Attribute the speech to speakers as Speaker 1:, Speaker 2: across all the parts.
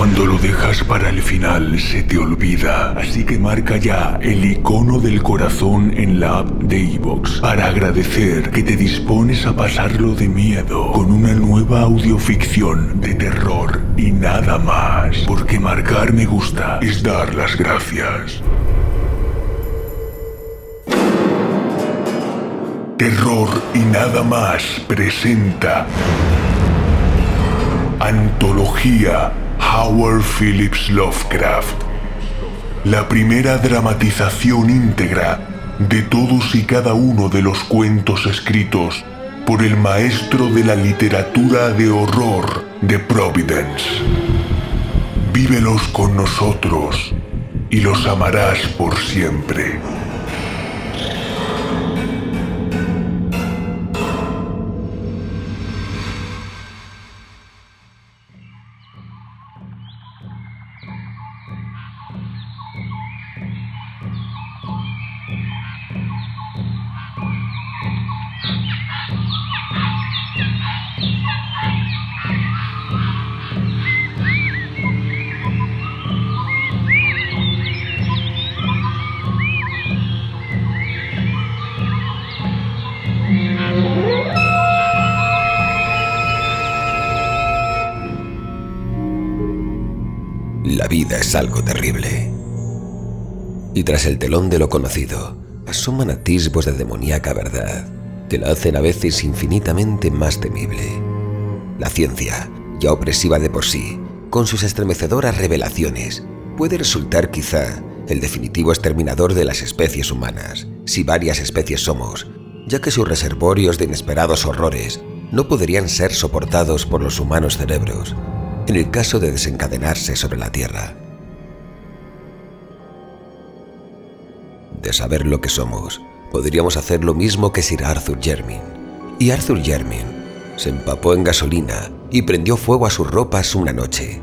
Speaker 1: Cuando lo dejas para el final se te olvida, así que marca ya el icono del corazón en la app de iVoox para agradecer que te dispones a pasarlo de miedo con una nueva audioficción de terror y nada más, porque marcar me gusta es dar las gracias. Terror y nada más presenta Antología Howard Phillips Lovecraft, la primera dramatización íntegra de todos y cada uno de los cuentos escritos por el maestro de la literatura de horror de Providence. Vívelos con nosotros y los amarás por siempre.
Speaker 2: La vida es algo terrible. Y tras el telón de lo conocido, asoman atisbos de demoníaca verdad que la hacen a veces infinitamente más temible. La ciencia, ya opresiva de por sí, con sus estremecedoras revelaciones, puede resultar quizá el definitivo exterminador de las especies humanas, si varias especies somos, ya que sus reservorios de inesperados horrores no podrían ser soportados por los humanos cerebros en el caso de desencadenarse sobre la Tierra. De saber lo que somos, podríamos hacer lo mismo que Sir Arthur Jermyn. Y Arthur Jermyn se empapó en gasolina y prendió fuego a sus ropas una noche.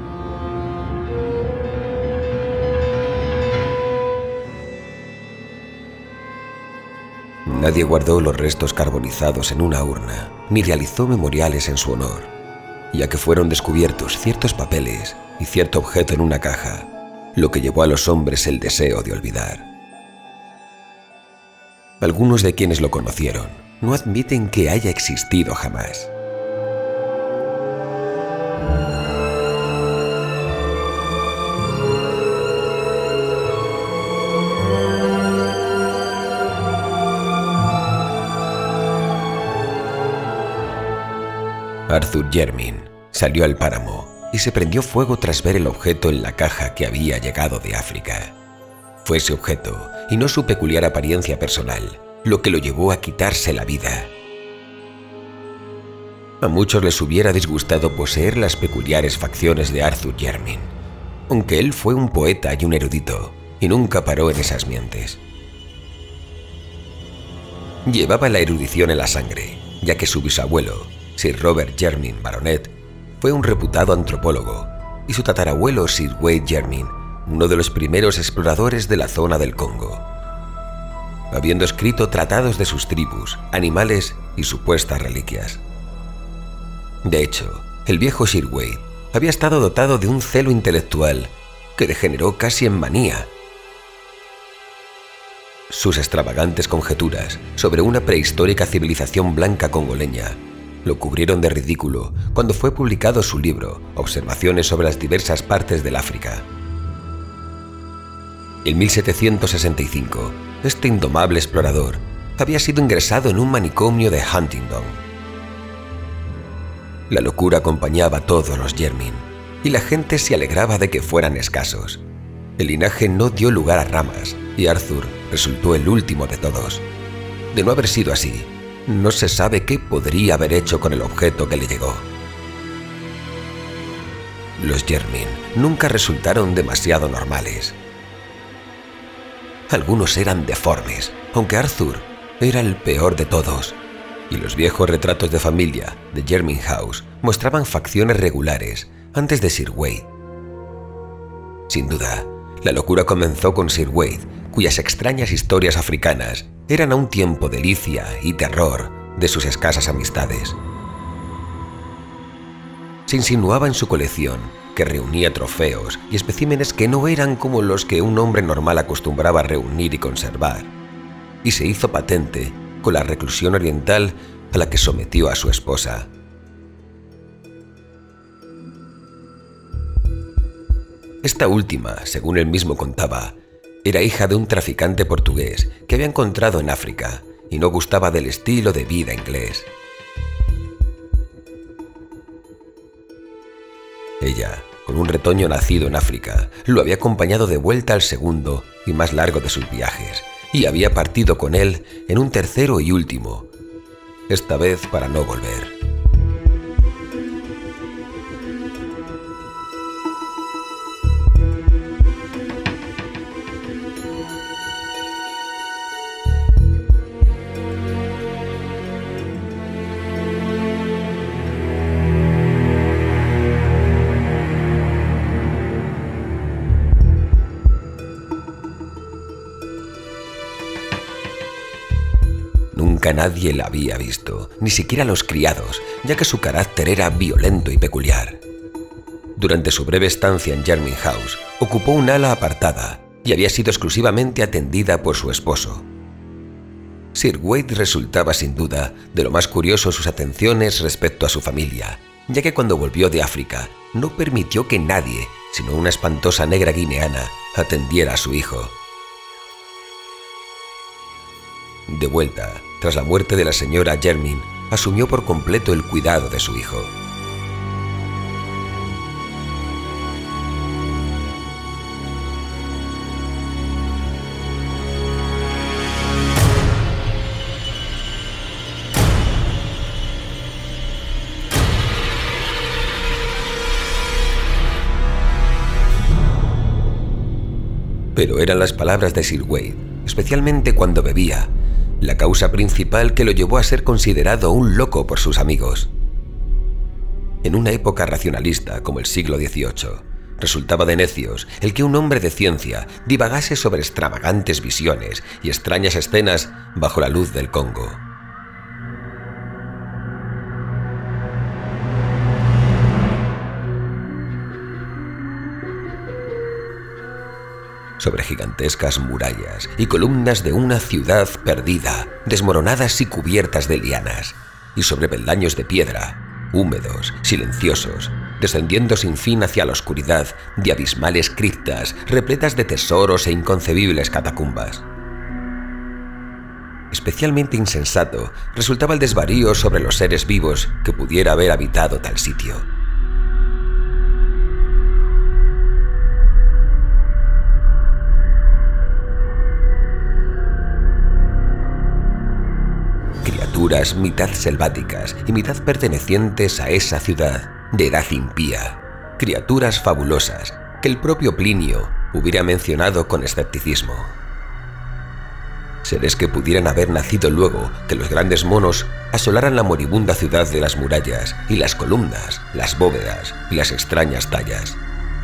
Speaker 2: Nadie guardó los restos carbonizados en una urna, ni realizó memoriales en su honor, ya que fueron descubiertos ciertos papeles y cierto objeto en una caja, lo que llevó a los hombres el deseo de olvidar. Algunos de quienes lo conocieron no admiten que haya existido jamás. Arthur Jermyn salió al páramo y se prendió fuego tras ver el objeto en la caja que había llegado de África. Fue ese objeto, y no su peculiar apariencia personal, lo que lo llevó a quitarse la vida. A muchos les hubiera disgustado poseer las peculiares facciones de Arthur Jermyn, aunque él fue un poeta y un erudito, y nunca paró en esas mientes. Llevaba la erudición en la sangre, ya que su bisabuelo, Sir Robert Jermyn Baronet, fue un reputado antropólogo, y su tatarabuelo Sir Wade Jermyn, uno de los primeros exploradores de la zona del Congo, habiendo escrito tratados de sus tribus, animales y supuestas reliquias. De hecho, el viejo Sir Wade había estado dotado de un celo intelectual que degeneró casi en manía. Sus extravagantes conjeturas sobre una prehistórica civilización blanca congoleña lo cubrieron de ridículo cuando fue publicado su libro Observaciones sobre las diversas partes del África. En 1765, este indomable explorador había sido ingresado en un manicomio de Huntingdon. La locura acompañaba a todos los Jermyn, y la gente se alegraba de que fueran escasos. El linaje no dio lugar a ramas, y Arthur resultó el último de todos. De no haber sido así, no se sabe qué podría haber hecho con el objeto que le llegó. Los Jermyn nunca resultaron demasiado normales. Algunos eran deformes, aunque Arthur era el peor de todos, y los viejos retratos de familia de Jermyn House mostraban facciones regulares antes de Sir Wade. Sin duda, la locura comenzó con Sir Wade, cuyas extrañas historias africanas eran a un tiempo delicia y terror de sus escasas amistades. Se insinuaba en su colección que reunía trofeos y especímenes que no eran como los que un hombre normal acostumbraba a reunir y conservar, y se hizo patente con la reclusión oriental a la que sometió a su esposa. Esta última, según él mismo contaba, era hija de un traficante portugués que había encontrado en África y no gustaba del estilo de vida inglés. Ella, con un retoño nacido en África, lo había acompañado de vuelta al segundo y más largo de sus viajes y había partido con él en un tercero y último, esta vez para no volver. Nunca nadie la había visto, ni siquiera los criados, ya que su carácter era violento y peculiar. Durante su breve estancia en Jermyn House, ocupó un ala apartada y había sido exclusivamente atendida por su esposo. Sir Wade resultaba sin duda de lo más curioso sus atenciones respecto a su familia, ya que cuando volvió de África no permitió que nadie, sino una espantosa negra guineana, atendiera a su hijo. De vuelta, tras la muerte de la señora Jermyn, asumió por completo el cuidado de su hijo. Pero eran las palabras de Sir Wade, especialmente cuando bebía, la causa principal que lo llevó a ser considerado un loco por sus amigos. En una época racionalista como el siglo XVIII, resultaba de necios el que un hombre de ciencia divagase sobre extravagantes visiones y extrañas escenas bajo la luz del Congo. Sobre gigantescas murallas y columnas de una ciudad perdida, desmoronadas y cubiertas de lianas, y sobre peldaños de piedra, húmedos, silenciosos, descendiendo sin fin hacia la oscuridad de abismales criptas repletas de tesoros e inconcebibles catacumbas. Especialmente insensato resultaba el desvarío sobre los seres vivos que pudiera haber habitado tal sitio. Criaturas mitad selváticas y mitad pertenecientes a esa ciudad de edad impía, criaturas fabulosas que el propio Plinio hubiera mencionado con escepticismo. Seres que pudieran haber nacido luego que los grandes monos asolaran la moribunda ciudad de las murallas y las columnas, las bóvedas y las extrañas tallas.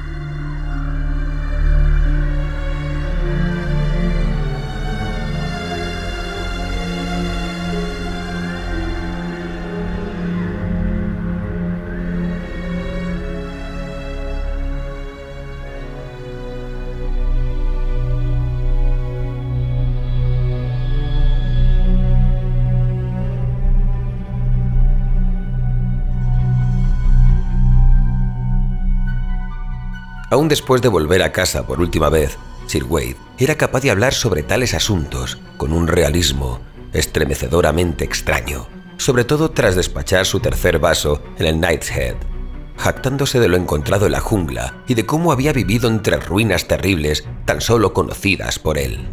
Speaker 2: Aún después de volver a casa por última vez, Sir Wade era capaz de hablar sobre tales asuntos con un realismo estremecedoramente extraño, sobre todo tras despachar su tercer vaso en el Knight's Head, jactándose de lo encontrado en la jungla y de cómo había vivido entre ruinas terribles tan solo conocidas por él.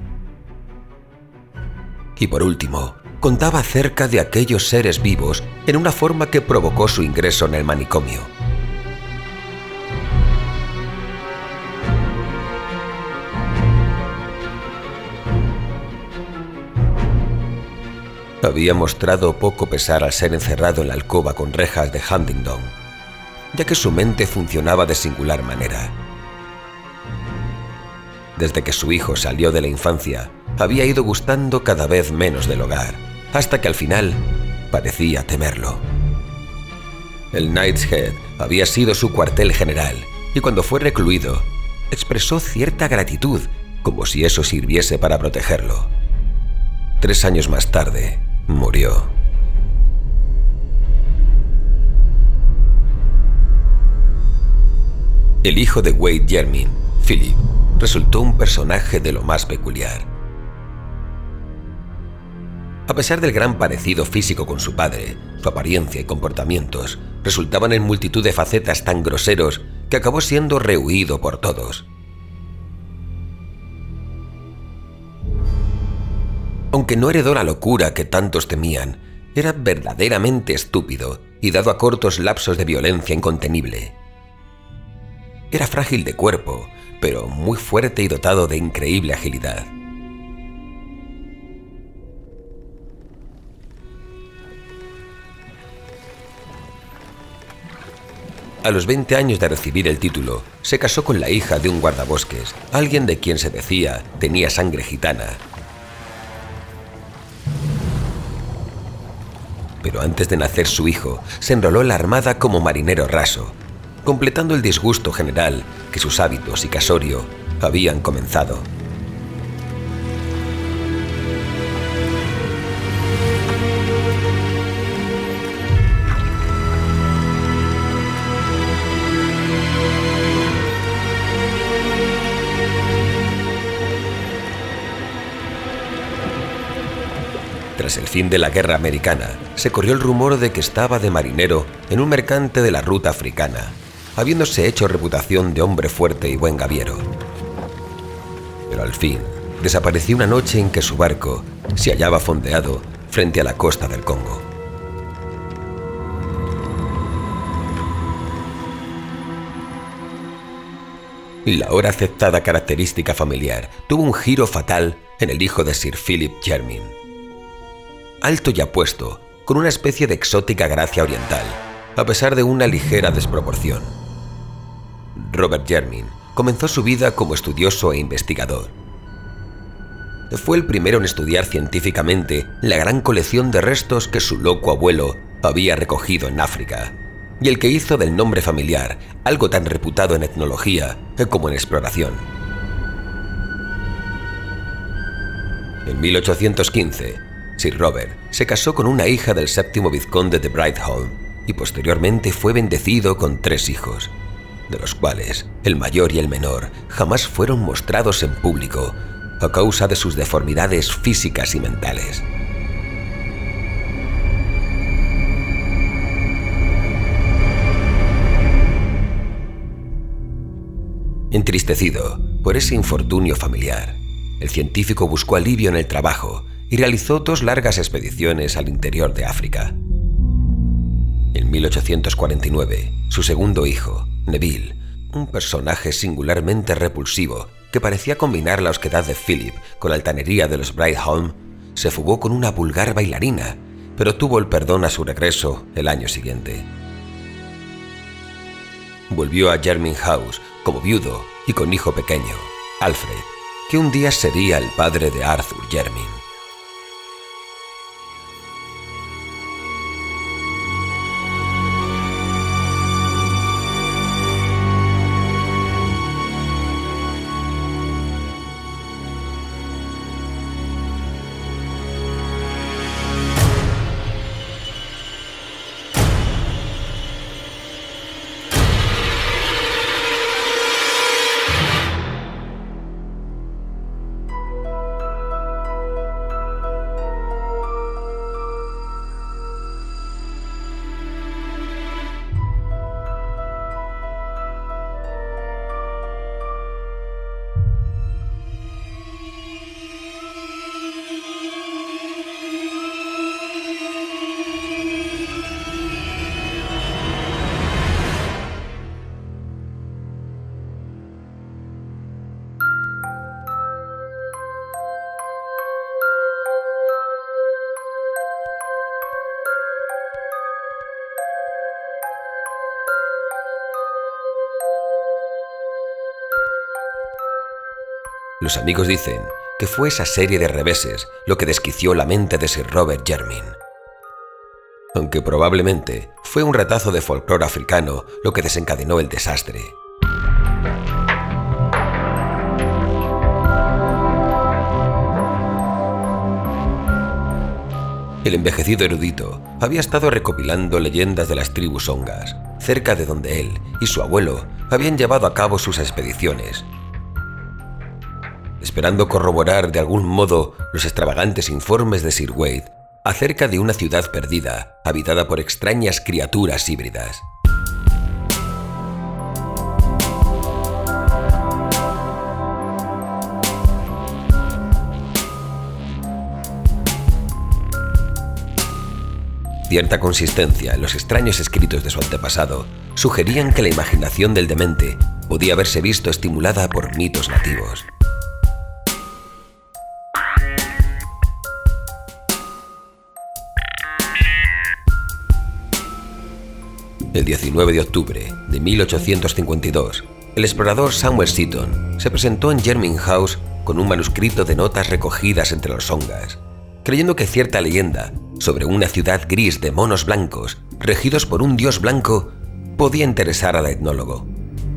Speaker 2: Y por último, contaba acerca de aquellos seres vivos en una forma que provocó su ingreso en el manicomio. Había mostrado poco pesar al ser encerrado en la alcoba con rejas de Huntingdon, ya que su mente funcionaba de singular manera. Desde que su hijo salió de la infancia, había ido gustando cada vez menos del hogar, hasta que al final parecía temerlo. El Knight's Head había sido su cuartel general, y cuando fue recluido, expresó cierta gratitud, como si eso sirviese para protegerlo. 3 años más tarde, murió. El hijo de Wade Jermyn, Philip, resultó un personaje de lo más peculiar. A pesar del gran parecido físico con su padre, su apariencia y comportamientos resultaban en multitud de facetas tan groseros que acabó siendo rehuido por todos. Aunque no heredó la locura que tantos temían, era verdaderamente estúpido y dado a cortos lapsos de violencia incontenible. Era frágil de cuerpo, pero muy fuerte y dotado de increíble agilidad. A los 20 años de recibir el título, se casó con la hija de un guardabosques, alguien de quien se decía tenía sangre gitana. Pero antes de nacer su hijo, se enroló en la armada como marinero raso, completando el disgusto general que sus hábitos y casorio habían comenzado. Tras el fin de la guerra americana, se corrió el rumor de que estaba de marinero en un mercante de la ruta africana, habiéndose hecho reputación de hombre fuerte y buen gaviero. Pero al fin, desapareció una noche en que su barco se hallaba fondeado frente a la costa del Congo. La ahora aceptada característica familiar tuvo un giro fatal en el hijo de Sir Philip Jermyn. Alto y apuesto, con una especie de exótica gracia oriental, a pesar de una ligera desproporción. Robert Jermyn comenzó su vida como estudioso e investigador. Fue el primero en estudiar científicamente la gran colección de restos que su loco abuelo había recogido en África, y el que hizo del nombre familiar algo tan reputado en etnología como en exploración. En 1815, Sir Robert se casó con una hija del 7º vizconde de Brightholm y posteriormente fue bendecido con 3 hijos, de los cuales el mayor y el menor jamás fueron mostrados en público a causa de sus deformidades físicas y mentales. Entristecido por ese infortunio familiar, el científico buscó alivio en el trabajo y realizó 2 largas expediciones al interior de África. En 1849, su segundo hijo, Neville, un personaje singularmente repulsivo que parecía combinar la osquedad de Philip con la altanería de los Brightholm, se fugó con una vulgar bailarina, pero tuvo el perdón a su regreso el año siguiente. Volvió a Jermyn House como viudo y con hijo pequeño, Alfred, que un día sería el padre de Arthur Jermyn. Los amigos dicen que fue esa serie de reveses lo que desquició la mente de Sir Robert Jermyn. Aunque probablemente fue un retazo de folclore africano lo que desencadenó el desastre. El envejecido erudito había estado recopilando leyendas de las tribus songas, cerca de donde él y su abuelo habían llevado a cabo sus expediciones, esperando corroborar de algún modo los extravagantes informes de Sir Wade acerca de una ciudad perdida, habitada por extrañas criaturas híbridas. Cierta consistencia en los extraños escritos de su antepasado sugerían que la imaginación del demente podía haberse visto estimulada por mitos nativos. El 19 de octubre de 1852, el explorador Samuel Seaton se presentó en Jermyn House con un manuscrito de notas recogidas entre los songas, creyendo que cierta leyenda sobre una ciudad gris de monos blancos, regidos por un dios blanco, podía interesar al etnólogo.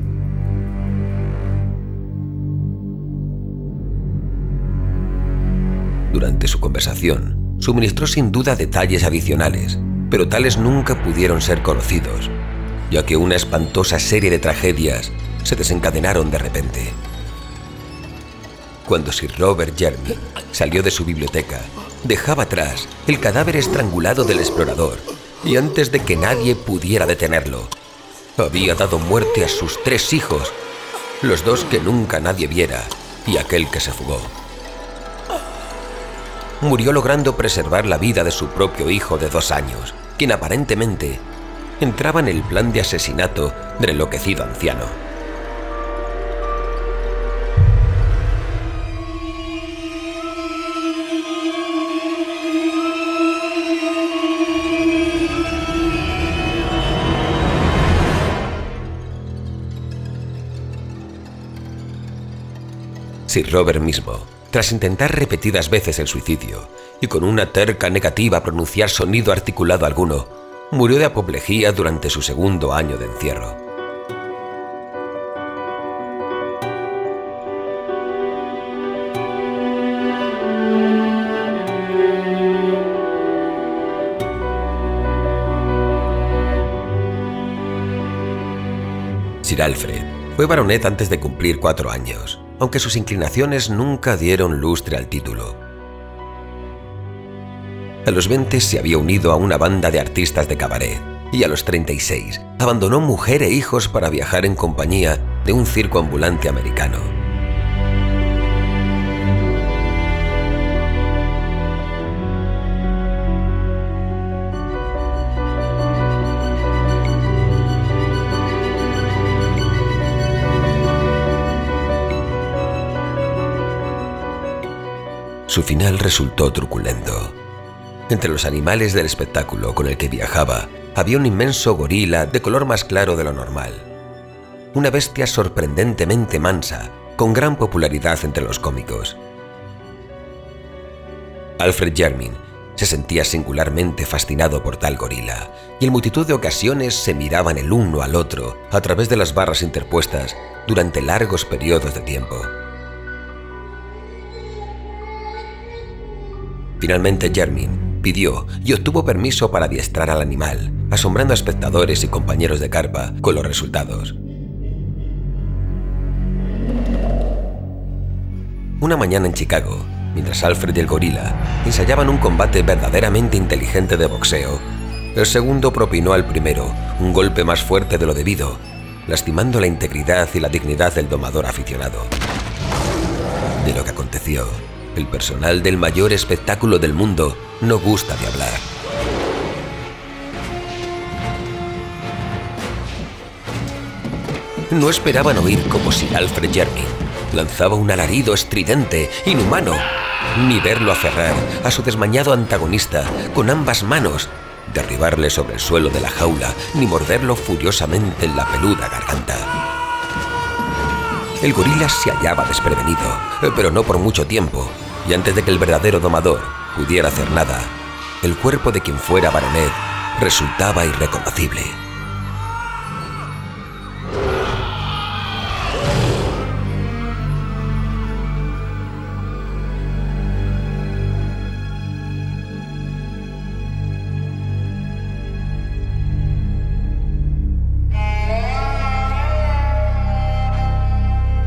Speaker 2: Durante su conversación, suministró sin duda detalles adicionales, pero tales nunca pudieron ser conocidos, ya que una espantosa serie de tragedias se desencadenaron de repente. Cuando Sir Robert Jermyn salió de su biblioteca, dejaba atrás el cadáver estrangulado del explorador, y antes de que nadie pudiera detenerlo, había dado muerte a sus 3 hijos, los 2 que nunca nadie viera y aquel que se fugó. Murió logrando preservar la vida de su propio hijo de 2 años, quien aparentemente entraba en el plan de asesinato del enloquecido anciano. Sir Robert mismo, tras intentar repetidas veces el suicidio y con una terca negativa a pronunciar sonido articulado alguno, murió de apoplejía durante su 2º año de encierro. Sir Alfred fue baronet antes de cumplir 4 años, aunque sus inclinaciones nunca dieron lustre al título. A los 20 se había unido a una banda de artistas de cabaret y a los 36 abandonó mujer e hijos para viajar en compañía de un circo ambulante americano. Su final resultó truculento. Entre los animales del espectáculo con el que viajaba, había un inmenso gorila de color más claro de lo normal. Una bestia sorprendentemente mansa, con gran popularidad entre los cómicos. Alfred Jermyn se sentía singularmente fascinado por tal gorila, y en multitud de ocasiones se miraban el uno al otro a través de las barras interpuestas durante largos periodos de tiempo. Finalmente Jermyn pidió y obtuvo permiso para adiestrar al animal, asombrando a espectadores y compañeros de carpa con los resultados. Una mañana en Chicago, mientras Alfred y el gorila ensayaban un combate verdaderamente inteligente de boxeo, el segundo propinó al primero un golpe más fuerte de lo debido, lastimando la integridad y la dignidad del domador aficionado. De lo que aconteció, el personal del mayor espectáculo del mundo no gusta de hablar. No esperaban oír cómo Sir Alfred Jermyn lanzaba un alarido estridente, inhumano, ni verlo aferrar a su desmañado antagonista con ambas manos, derribarle sobre el suelo de la jaula, ni morderlo furiosamente en la peluda garganta. El gorila se hallaba desprevenido, pero no por mucho tiempo, y antes de que el verdadero domador pudiera hacer nada, el cuerpo de quien fuera baronet resultaba irreconocible.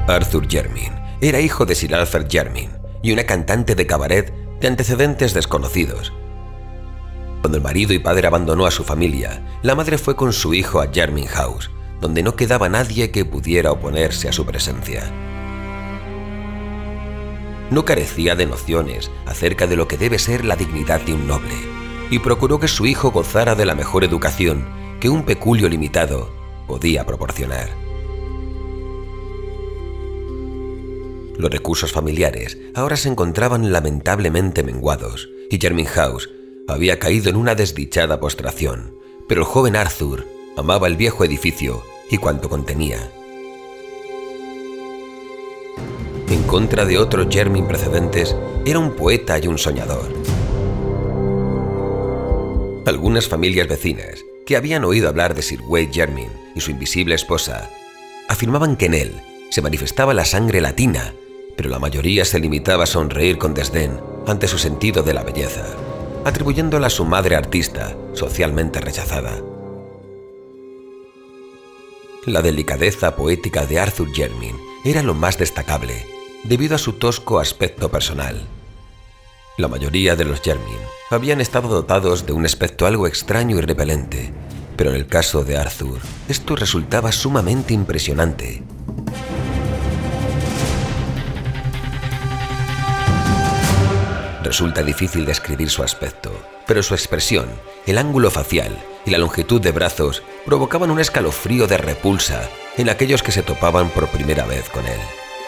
Speaker 2: Arthur Jermyn era hijo de Sir Alfred Jermyn y una cantante de cabaret de antecedentes desconocidos. Cuando el marido y padre abandonó a su familia, la madre fue con su hijo a Jermyn House, donde no quedaba nadie que pudiera oponerse a su presencia. No carecía de nociones acerca de lo que debe ser la dignidad de un noble, y procuró que su hijo gozara de la mejor educación que un peculio limitado podía proporcionar. Los recursos familiares ahora se encontraban lamentablemente menguados, y Jermyn House había caído en una desdichada postración, pero el joven Arthur amaba el viejo edificio y cuanto contenía. En contra de otros Jermyn precedentes, era un poeta y un soñador. Algunas familias vecinas, que habían oído hablar de Sir Wade Jermyn y su invisible esposa, afirmaban que en él se manifestaba la sangre latina, pero la mayoría se limitaba a sonreír con desdén ante su sentido de la belleza, atribuyéndola a su madre artista, socialmente rechazada. La delicadeza poética de Arthur Jermyn era lo más destacable, debido a su tosco aspecto personal. La mayoría de los Jermyn habían estado dotados de un aspecto algo extraño y repelente, pero en el caso de Arthur, esto resultaba sumamente impresionante. Resulta difícil describir su aspecto, pero su expresión, el ángulo facial y la longitud de brazos provocaban un escalofrío de repulsa en aquellos que se topaban por primera vez con él.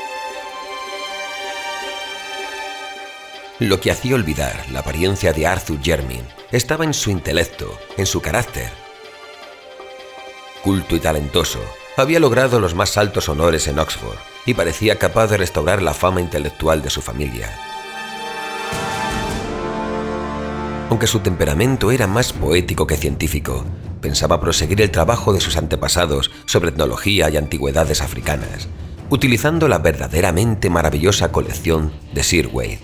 Speaker 2: Lo que hacía olvidar la apariencia de Arthur Jermyn estaba en su intelecto, en su carácter. Culto y talentoso, había logrado los más altos honores en Oxford y parecía capaz de restaurar la fama intelectual de su familia. Aunque su temperamento era más poético que científico, pensaba proseguir el trabajo de sus antepasados sobre etnología y antigüedades africanas, utilizando la verdaderamente maravillosa colección de Sir Wade.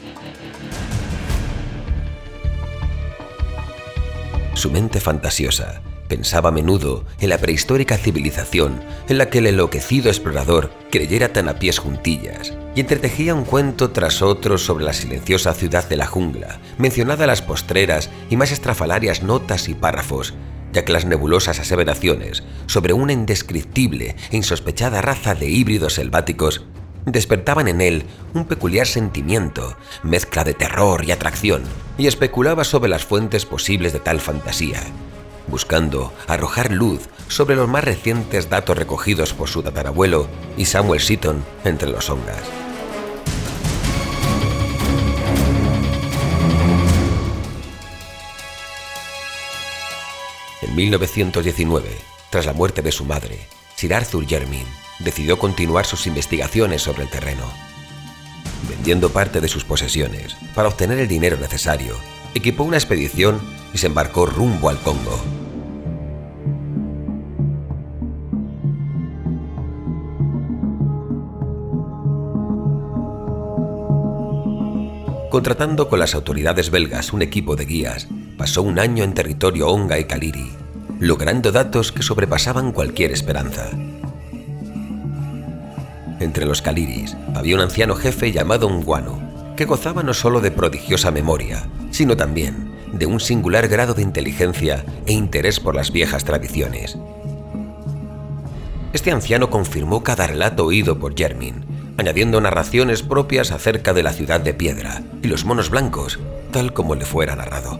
Speaker 2: Su mente fantasiosa pensaba a menudo en la prehistórica civilización en la que el enloquecido explorador creyera tan a pies juntillas, y entretejía un cuento tras otro sobre la silenciosa ciudad de la jungla, mencionada en las postreras y más estrafalarias notas y párrafos, ya que las nebulosas aseveraciones sobre una indescriptible e insospechada raza de híbridos selváticos despertaban en él un peculiar sentimiento, mezcla de terror y atracción, y especulaba sobre las fuentes posibles de tal fantasía, buscando arrojar luz sobre los más recientes datos recogidos por su tatarabuelo y Samuel Seaton entre los Ongas. En 1919, tras la muerte de su madre, Sir Arthur Jermyn decidió continuar sus investigaciones sobre el terreno. Vendiendo parte de sus posesiones para obtener el dinero necesario, equipó una expedición y se embarcó rumbo al Congo. Contratando con las autoridades belgas un equipo de guías, pasó un año en territorio Onga y Kaliri, logrando datos que sobrepasaban cualquier esperanza. Entre los Kaliris había un anciano jefe llamado Ngwanu, que gozaba no solo de prodigiosa memoria, sino también de un singular grado de inteligencia e interés por las viejas tradiciones. Este anciano confirmó cada relato oído por Jermyn, añadiendo narraciones propias acerca de la ciudad de piedra y los monos blancos, tal como le fuera narrado.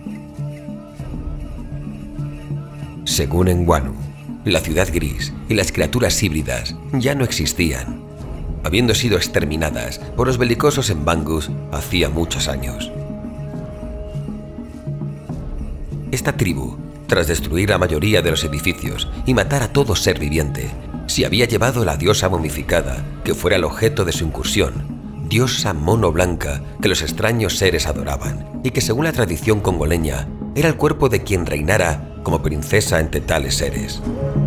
Speaker 2: Según Ngwanu, la ciudad gris y las criaturas híbridas ya no existían, habiendo sido exterminadas por los belicosos Mbangus hacía muchos años. Esta tribu, tras destruir la mayoría de los edificios y matar a todo ser viviente, se había llevado la diosa momificada que fuera el objeto de su incursión, diosa mono blanca que los extraños seres adoraban y que, según la tradición congoleña, era el cuerpo de quien reinara como princesa entre tales seres.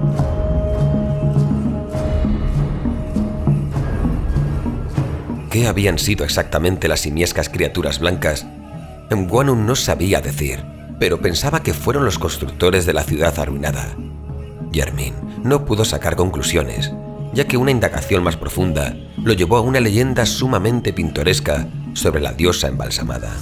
Speaker 2: ¿Qué habían sido exactamente las simiescas criaturas blancas? Ngwanu no sabía decir, pero pensaba que fueron los constructores de la ciudad arruinada. Jermyn no pudo sacar conclusiones, ya que una indagación más profunda lo llevó a una leyenda sumamente pintoresca sobre la diosa embalsamada.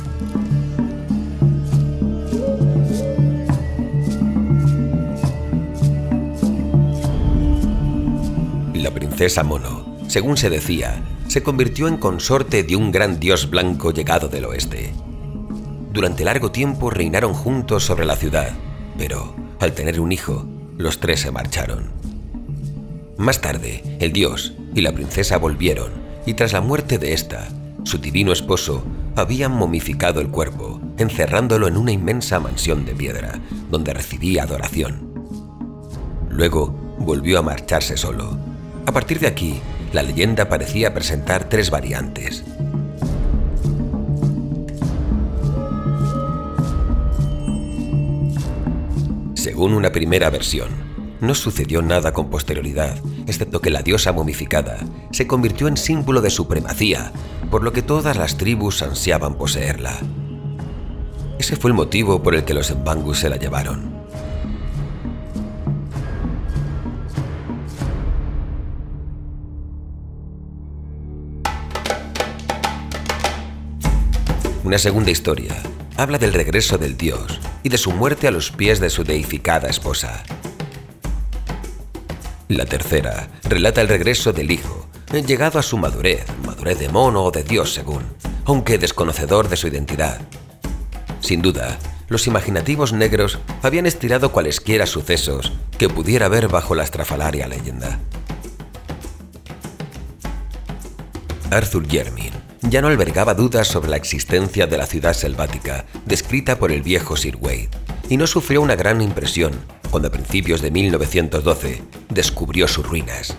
Speaker 2: La princesa Mono, según se decía, se convirtió en consorte de un gran dios blanco llegado del oeste. Durante largo tiempo reinaron juntos sobre la ciudad, pero al tener un hijo, los tres se marcharon. Más tarde, el dios y la princesa volvieron, y tras la muerte de esta, su divino esposo habían momificado el cuerpo, encerrándolo en una inmensa mansión de piedra, donde recibía adoración. Luego volvió a marcharse solo. A partir de aquí, la leyenda parecía presentar tres variantes. Según una primera versión, no sucedió nada con posterioridad, excepto que la diosa momificada se convirtió en símbolo de supremacía, por lo que todas las tribus ansiaban poseerla. Ese fue el motivo por el que los Mbangus se la llevaron. Una segunda historia habla del regreso del dios y de su muerte a los pies de su deificada esposa. La tercera relata el regreso del hijo, llegado a su madurez de mono o de dios según, aunque desconocedor de su identidad. Sin duda, los imaginativos negros habían estirado cualesquiera sucesos que pudiera haber bajo la estrafalaria leyenda. Arthur Jermyn ya no albergaba dudas sobre la existencia de la ciudad selvática descrita por el viejo Sir Wade, y no sufrió una gran impresión cuando a principios de 1912 descubrió sus ruinas.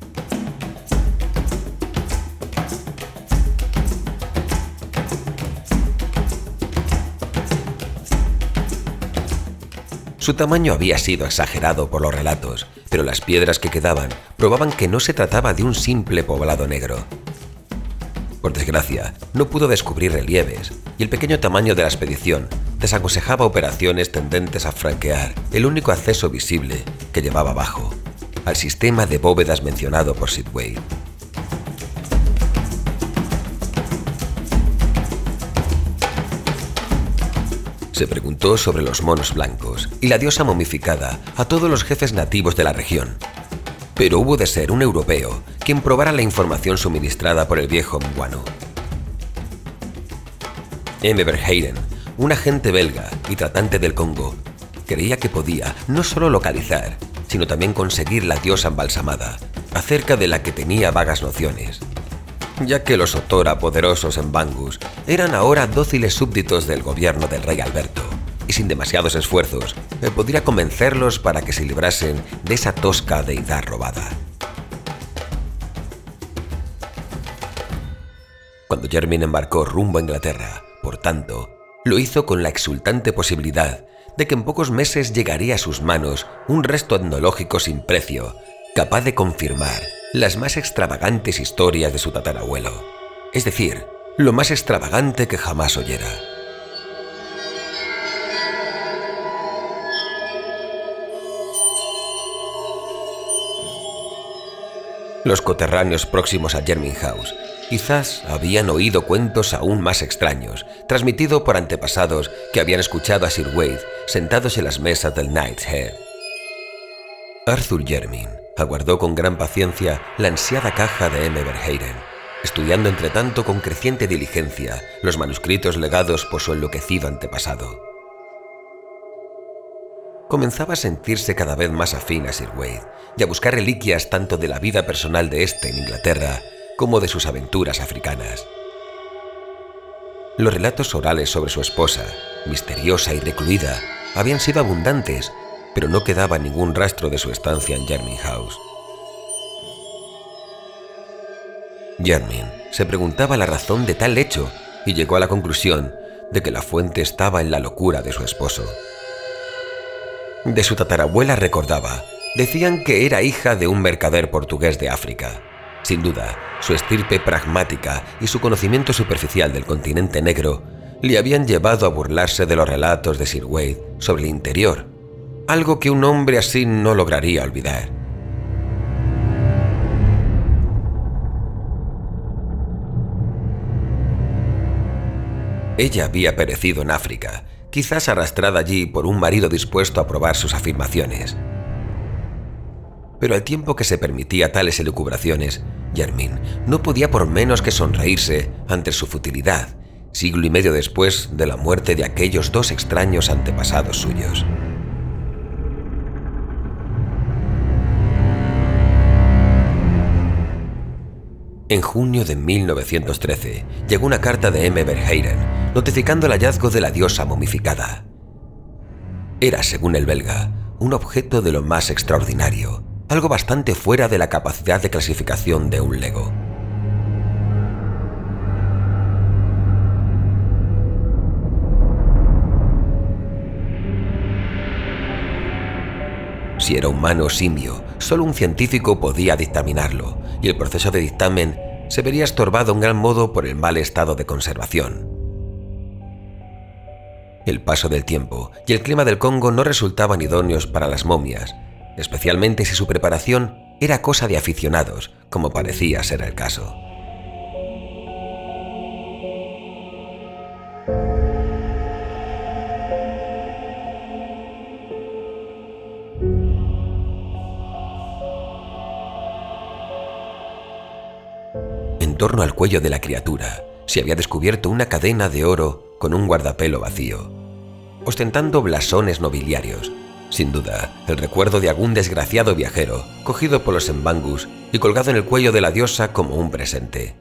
Speaker 2: Su tamaño había sido exagerado por los relatos, pero las piedras que quedaban probaban que no se trataba de un simple poblado negro. Por desgracia, no pudo descubrir relieves, y el pequeño tamaño de la expedición desaconsejaba operaciones tendentes a franquear el único acceso visible que llevaba abajo, al sistema de bóvedas mencionado por Sir Wade. Se preguntó sobre los monos blancos y la diosa momificada a todos los jefes nativos de la región, pero hubo de ser un europeo quien probara la información suministrada por el viejo Mnganu. M. Verheyen, un agente belga y tratante del Congo, creía que podía no solo localizar, sino también conseguir la diosa embalsamada, acerca de la que tenía vagas nociones, ya que los Otora poderosos Mbangus eran ahora dóciles súbditos del gobierno del rey Alberto, y sin demasiados esfuerzos podría convencerlos para que se librasen de esa tosca deidad robada. Cuando Jermyn embarcó rumbo a Inglaterra, por tanto, lo hizo con la exultante posibilidad de que en pocos meses llegaría a sus manos un resto etnológico sin precio, capaz de confirmar las más extravagantes historias de su tatarabuelo, es decir, lo más extravagante que jamás oyera. Los coterráneos próximos a Jermyn House quizás habían oído cuentos aún más extraños, transmitidos por antepasados que habían escuchado a Sir Wade sentados en las mesas del Knight's Head. Arthur Jermyn aguardó con gran paciencia la ansiada caja de M. Verheyen, estudiando entretanto con creciente diligencia los manuscritos legados por su enloquecido antepasado. Comenzaba a sentirse cada vez más afín a Sir Wade y a buscar reliquias tanto de la vida personal de éste en Inglaterra como de sus aventuras africanas. Los relatos orales sobre su esposa, misteriosa y recluida, habían sido abundantes, pero no quedaba ningún rastro de su estancia en Jermyn House. Jermyn se preguntaba la razón de tal hecho y llegó a la conclusión de que la fuente estaba en la locura de su esposo. De su tatarabuela recordaba, decían que era hija de un mercader portugués de África. Sin duda, su estirpe pragmática y su conocimiento superficial del continente negro le habían llevado a burlarse de los relatos de Sir Wade sobre el interior, algo que un hombre así no lograría olvidar. Ella había perecido en África, quizás arrastrada allí por un marido dispuesto a probar sus afirmaciones. Pero al tiempo que se permitía tales elucubraciones, Jermyn no podía por menos que sonreírse ante su futilidad, siglo y medio después de la muerte de aquellos dos extraños antepasados suyos. En junio de 1913 llegó una carta de M. Verheyen notificando el hallazgo de la diosa momificada. Era, según el belga, un objeto de lo más extraordinario, algo bastante fuera de la capacidad de clasificación de un lego. Si era humano o simio, solo un científico podía dictaminarlo, y el proceso de dictamen se vería estorbado en gran modo por el mal estado de conservación. El paso del tiempo y el clima del Congo no resultaban idóneos para las momias, especialmente si su preparación era cosa de aficionados, como parecía ser el caso. En torno al cuello de la criatura se había descubierto una cadena de oro con un guardapelo vacío, ostentando blasones nobiliarios, sin duda el recuerdo de algún desgraciado viajero cogido por los Mbangus y colgado en el cuello de la diosa como un presente.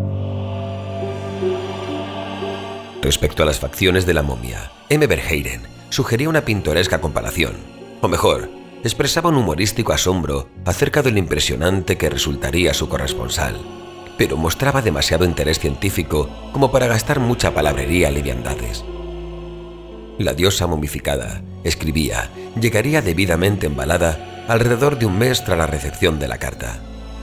Speaker 2: Respecto a las facciones de la momia, M. Verheyen sugería una pintoresca comparación, o mejor, expresaba un humorístico asombro acerca de lo impresionante que resultaría su corresponsal, pero mostraba demasiado interés científico como para gastar mucha palabrería en liviandades. La diosa momificada, escribía, llegaría debidamente embalada alrededor de un mes tras la recepción de la carta.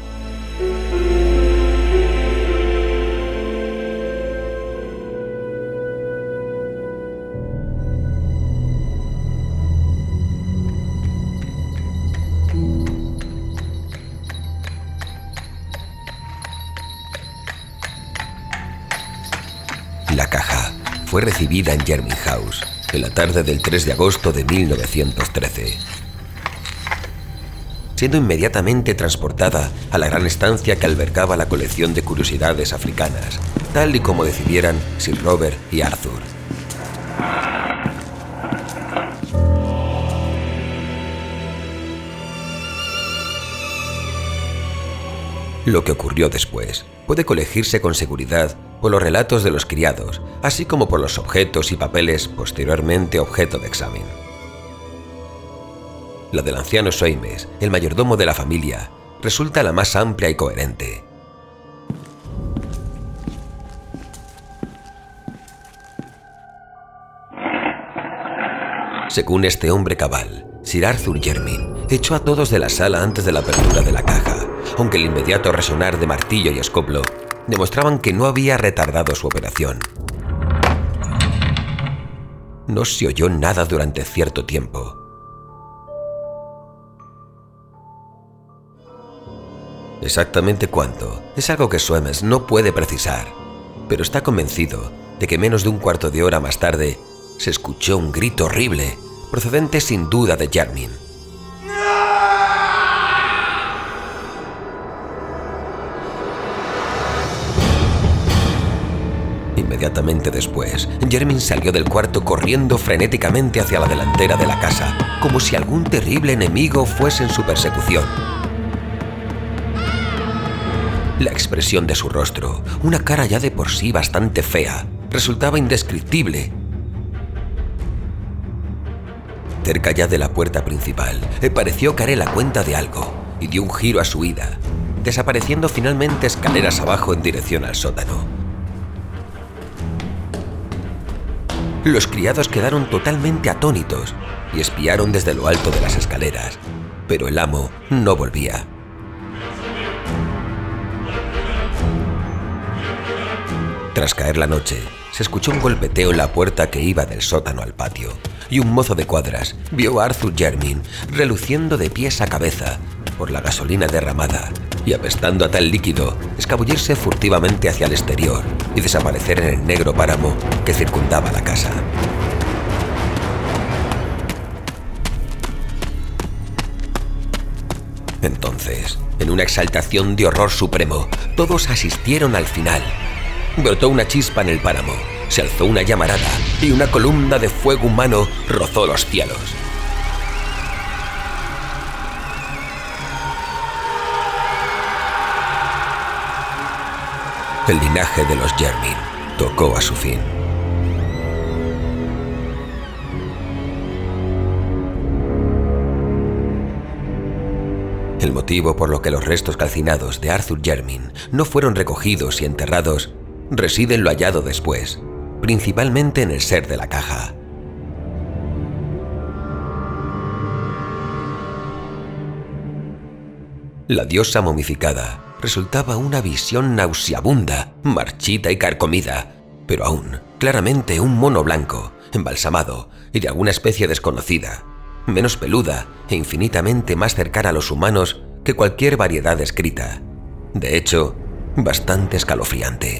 Speaker 2: La caja fue recibida en Jermyn House en la tarde del 3 de agosto de 1913, siendo inmediatamente transportada a la gran estancia que albergaba la colección de curiosidades africanas, tal y como decidieran Sir Robert y Arthur. Lo que ocurrió después puede colegirse con seguridad por los relatos de los criados, así como por los objetos y papeles posteriormente objeto de examen. La del anciano Soames, el mayordomo de la familia, resulta la más amplia y coherente. Según este hombre cabal, Sir Arthur Jermyn echó a todos de la sala antes de la apertura de la caja, aunque el inmediato resonar de martillo y escoplo demostraban que no había retardado su operación. No se oyó nada durante cierto tiempo. Exactamente cuánto es algo que Soames no puede precisar, pero está convencido de que menos de un cuarto de hora más tarde se escuchó un grito horrible, procedente sin duda de Jermyn. Inmediatamente después, Jermyn salió del cuarto corriendo frenéticamente hacia la delantera de la casa, como si algún terrible enemigo fuese en su persecución. La expresión de su rostro, una cara ya de por sí bastante fea, resultaba indescriptible. Cerca ya de la puerta principal, pareció caer la cuenta de algo y dio un giro a su huida, desapareciendo finalmente escaleras abajo en dirección al sótano. Los criados quedaron totalmente atónitos y espiaron desde lo alto de las escaleras, pero el amo no volvía. Tras caer la noche, se escuchó un golpeteo en la puerta que iba del sótano al patio, y un mozo de cuadras vio a Arthur Jermyn reluciendo de pies a cabeza por la gasolina derramada y, apestando a tal líquido, escabullirse furtivamente hacia el exterior y desaparecer en el negro páramo que circundaba la casa. Entonces, en una exaltación de horror supremo, todos asistieron al final. Brotó una chispa en el páramo, se alzó una llamarada y una columna de fuego humano rozó los cielos. El linaje de los Jermyn tocó a su fin. El motivo por lo que los restos calcinados de Arthur Jermyn no fueron recogidos y enterrados reside en lo hallado después, principalmente en el ser de la caja. La diosa momificada resultaba una visión nauseabunda, marchita y carcomida, pero aún, claramente un mono blanco, embalsamado y de alguna especie desconocida, menos peluda e infinitamente más cercana a los humanos que cualquier variedad descrita. De hecho, bastante escalofriante.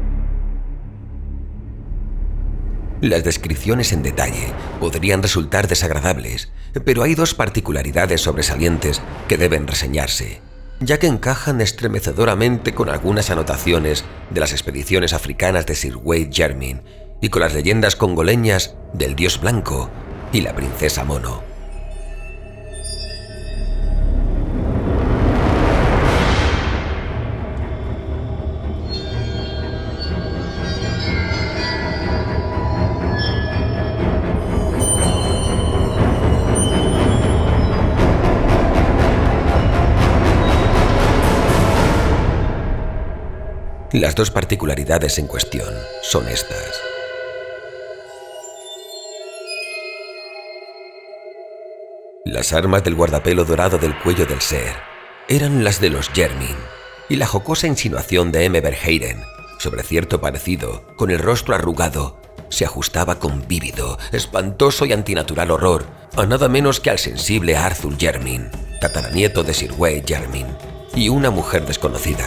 Speaker 2: Las descripciones en detalle podrían resultar desagradables, pero hay dos particularidades sobresalientes que deben reseñarse, ya que encajan estremecedoramente con algunas anotaciones de las expediciones africanas de Sir Wade Jermyn y con las leyendas congoleñas del dios blanco y la princesa mono. Las dos particularidades en cuestión son estas. Las armas del guardapelo dorado del cuello del ser eran las de los Jermyn, y la jocosa insinuación de M. Verheiden sobre cierto parecido con el rostro arrugado se ajustaba con vívido, espantoso y antinatural horror a nada menos que al sensible Arthur Jermyn, tataranieto de Sir Wade Jermyn, y una mujer desconocida.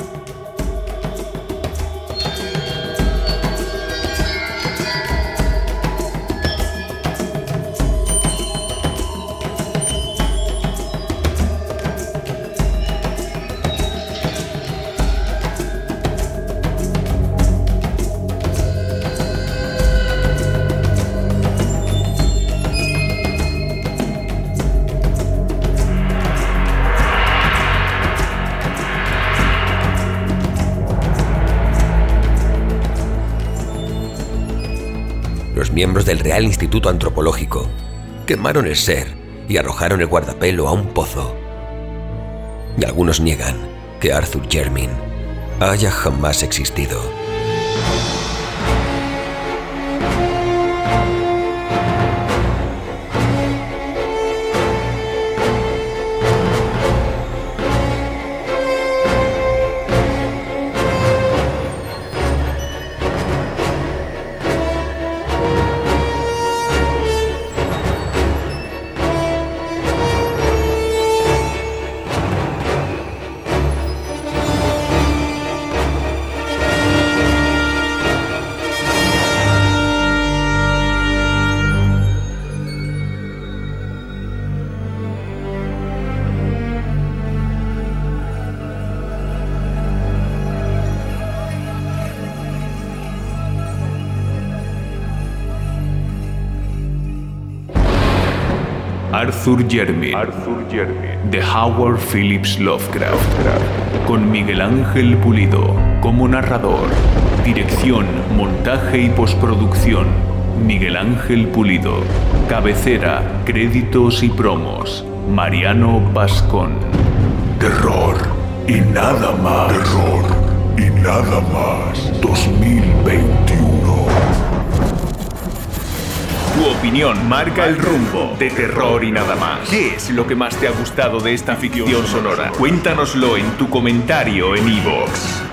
Speaker 2: Los miembros del Real Instituto Antropológico quemaron el ser y arrojaron el guardapelo a un pozo. Y algunos niegan que Arthur Jermyn haya jamás existido.
Speaker 3: Arthur Jermyn, de Howard Phillips Lovecraft, con Miguel Ángel Pulido como narrador. Dirección, montaje y postproducción, Miguel Ángel Pulido. Cabecera, créditos y promos, Mariano Pascón.
Speaker 1: Terror y nada más. Terror y nada más. 2021.
Speaker 3: Tu opinión marca el rumbo de Terror y nada más. ¿Qué es lo que más te ha gustado de esta ficción sonora? Cuéntanoslo en tu comentario en iVoox.